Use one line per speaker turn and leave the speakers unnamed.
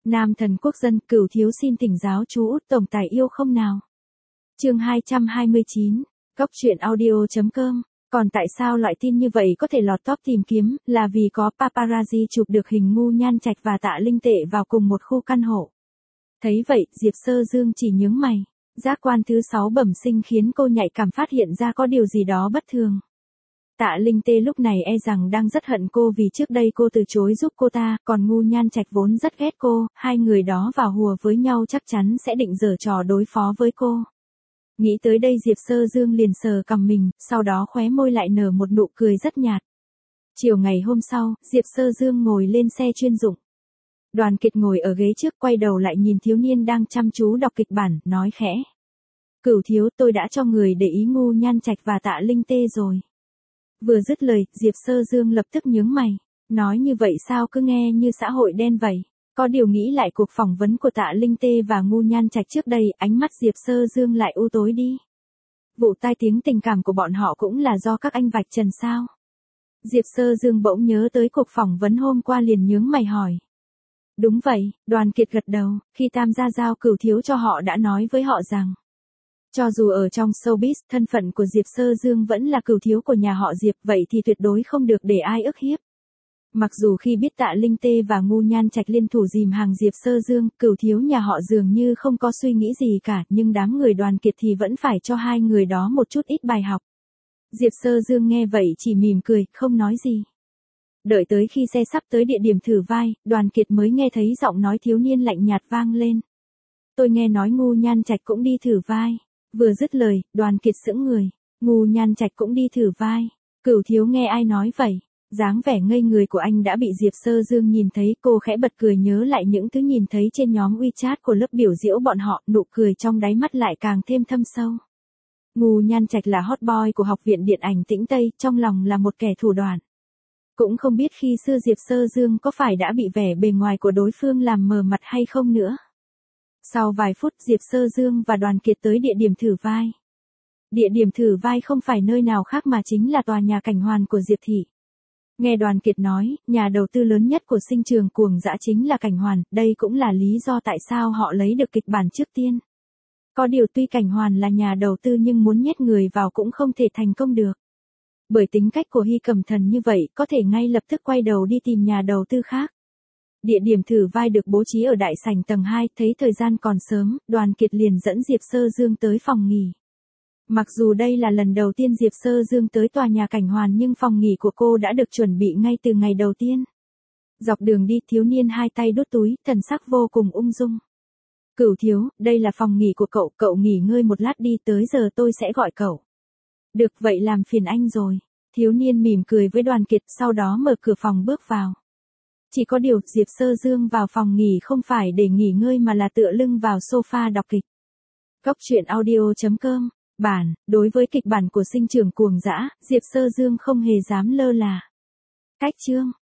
Nam thần quốc dân, Cửu thiếu xin thỉnh giáo chú Út tổng tài yêu không nào. Chương 229, Cóc truyện audio.com. Còn tại sao loại tin như vậy có thể lọt top tìm kiếm, là vì có paparazzi chụp được hình Ngu Nhan Trạch và Tạ Linh Tệ vào cùng một khu căn hộ. Thấy vậy, Diệp Sơ Dương chỉ nhướng mày. Giác quan thứ 6 bẩm sinh khiến cô nhạy cảm phát hiện ra có điều gì đó bất thường. Tạ Linh Tê lúc này e rằng đang rất hận cô vì trước đây cô từ chối giúp cô ta, còn Ngu Nhan Trạch vốn rất ghét cô, hai người đó vào hùa với nhau chắc chắn sẽ định giở trò đối phó với cô. Nghĩ tới đây Diệp Sơ Dương liền sờ cằm mình, sau đó khóe môi lại nở một nụ cười rất nhạt. Chiều ngày hôm sau, Diệp Sơ Dương ngồi lên xe chuyên dụng. Đoàn Kiệt ngồi ở ghế trước quay đầu lại nhìn thiếu niên đang chăm chú đọc kịch bản, nói khẽ. Cửu thiếu, tôi đã cho người để ý Ngu Nhan Trạch và Tạ Linh Tê rồi. Vừa dứt lời, Diệp Sơ Dương lập tức nhướng mày. Nói như vậy sao cứ nghe như xã hội đen vậy. Có điều nghĩ lại cuộc phỏng vấn của Tạ Linh Tê và Ngu Nhan Trạch trước đây, ánh mắt Diệp Sơ Dương lại u tối đi. Vụ tai tiếng tình cảm của bọn họ cũng là do các anh vạch trần sao? Diệp Sơ Dương bỗng nhớ tới cuộc phỏng vấn hôm qua liền nhướng mày hỏi. Đúng vậy, Đoàn Kiệt gật đầu, khi tham gia giao Cửu thiếu cho họ đã nói với họ rằng. Cho dù ở trong showbiz, thân phận của Diệp Sơ Dương vẫn là Cửu thiếu của nhà họ Diệp, vậy thì tuyệt đối không được để ai ức hiếp. Mặc dù khi biết Tạ Linh Tê và Ngu Nhan Trạch liên thủ dìm hàng Diệp Sơ Dương, Cửu thiếu nhà họ dường như không có suy nghĩ gì cả, nhưng đám người Đoàn Kiệt thì vẫn phải cho hai người đó một chút ít bài học. Diệp Sơ Dương nghe vậy chỉ mỉm cười, không nói gì. Đợi tới khi xe sắp tới địa điểm thử vai, Đoàn Kiệt mới nghe thấy giọng nói thiếu niên lạnh nhạt vang lên. Tôi nghe nói Ngu Nhan Trạch cũng đi thử vai. Vừa dứt lời, Đoàn Kiệt sững người. Ngu Nhan Trạch cũng đi thử vai. Cửu thiếu nghe ai nói vậy? Dáng vẻ ngây người của anh đã bị Diệp Sơ Dương nhìn thấy, cô khẽ bật cười nhớ lại những thứ nhìn thấy trên nhóm WeChat của lớp biểu diễn bọn họ, nụ cười trong đáy mắt lại càng thêm thâm sâu. Ngu Nhan Trạch là hot boy của Học viện Điện ảnh Tĩnh Tây, trong lòng là một kẻ thủ đoạn. Cũng không biết khi xưa Diệp Sơ Dương có phải đã bị vẻ bề ngoài của đối phương làm mờ mặt hay không nữa. Sau vài phút Diệp Sơ Dương và Đoàn Kiệt tới địa điểm thử vai. Địa điểm thử vai không phải nơi nào khác mà chính là tòa nhà cảnh hoàn của Diệp Thị. Nghe Đoàn Kiệt nói, nhà đầu tư lớn nhất của Sinh Trường Cuồng Dã chính là Cảnh Hoàn, đây cũng là lý do tại sao họ lấy được kịch bản trước tiên. Có điều tuy Cảnh Hoàn là nhà đầu tư nhưng muốn nhét người vào cũng không thể thành công được. Bởi tính cách của Hy Cẩm Thần như vậy, có thể ngay lập tức quay đầu đi tìm nhà đầu tư khác. Địa điểm thử vai được bố trí ở đại sảnh tầng 2, thấy thời gian còn sớm, Đoàn Kiệt liền dẫn Diệp Sơ Dương tới phòng nghỉ. Mặc dù đây là lần đầu tiên Diệp Sơ Dương tới tòa nhà Cảnh Hoàn nhưng phòng nghỉ của cô đã được chuẩn bị ngay từ ngày đầu tiên. Dọc đường đi, thiếu niên hai tay đút túi, thần sắc vô cùng ung dung. Cửu thiếu, đây là phòng nghỉ của cậu, cậu nghỉ ngơi một lát đi, tới giờ tôi sẽ gọi cậu. Được vậy làm phiền anh rồi. Thiếu niên mỉm cười với Đoàn Kiệt, sau đó mở cửa phòng bước vào. Chỉ có điều, Diệp Sơ Dương vào phòng nghỉ không phải để nghỉ ngơi mà là tựa lưng vào sofa đọc kịch. Cóc truyện audio.com. Bản, đối với kịch bản của Sinh Trường Cuồng Dã, Diệp Sơ Dương không hề dám lơ là. Cách chương.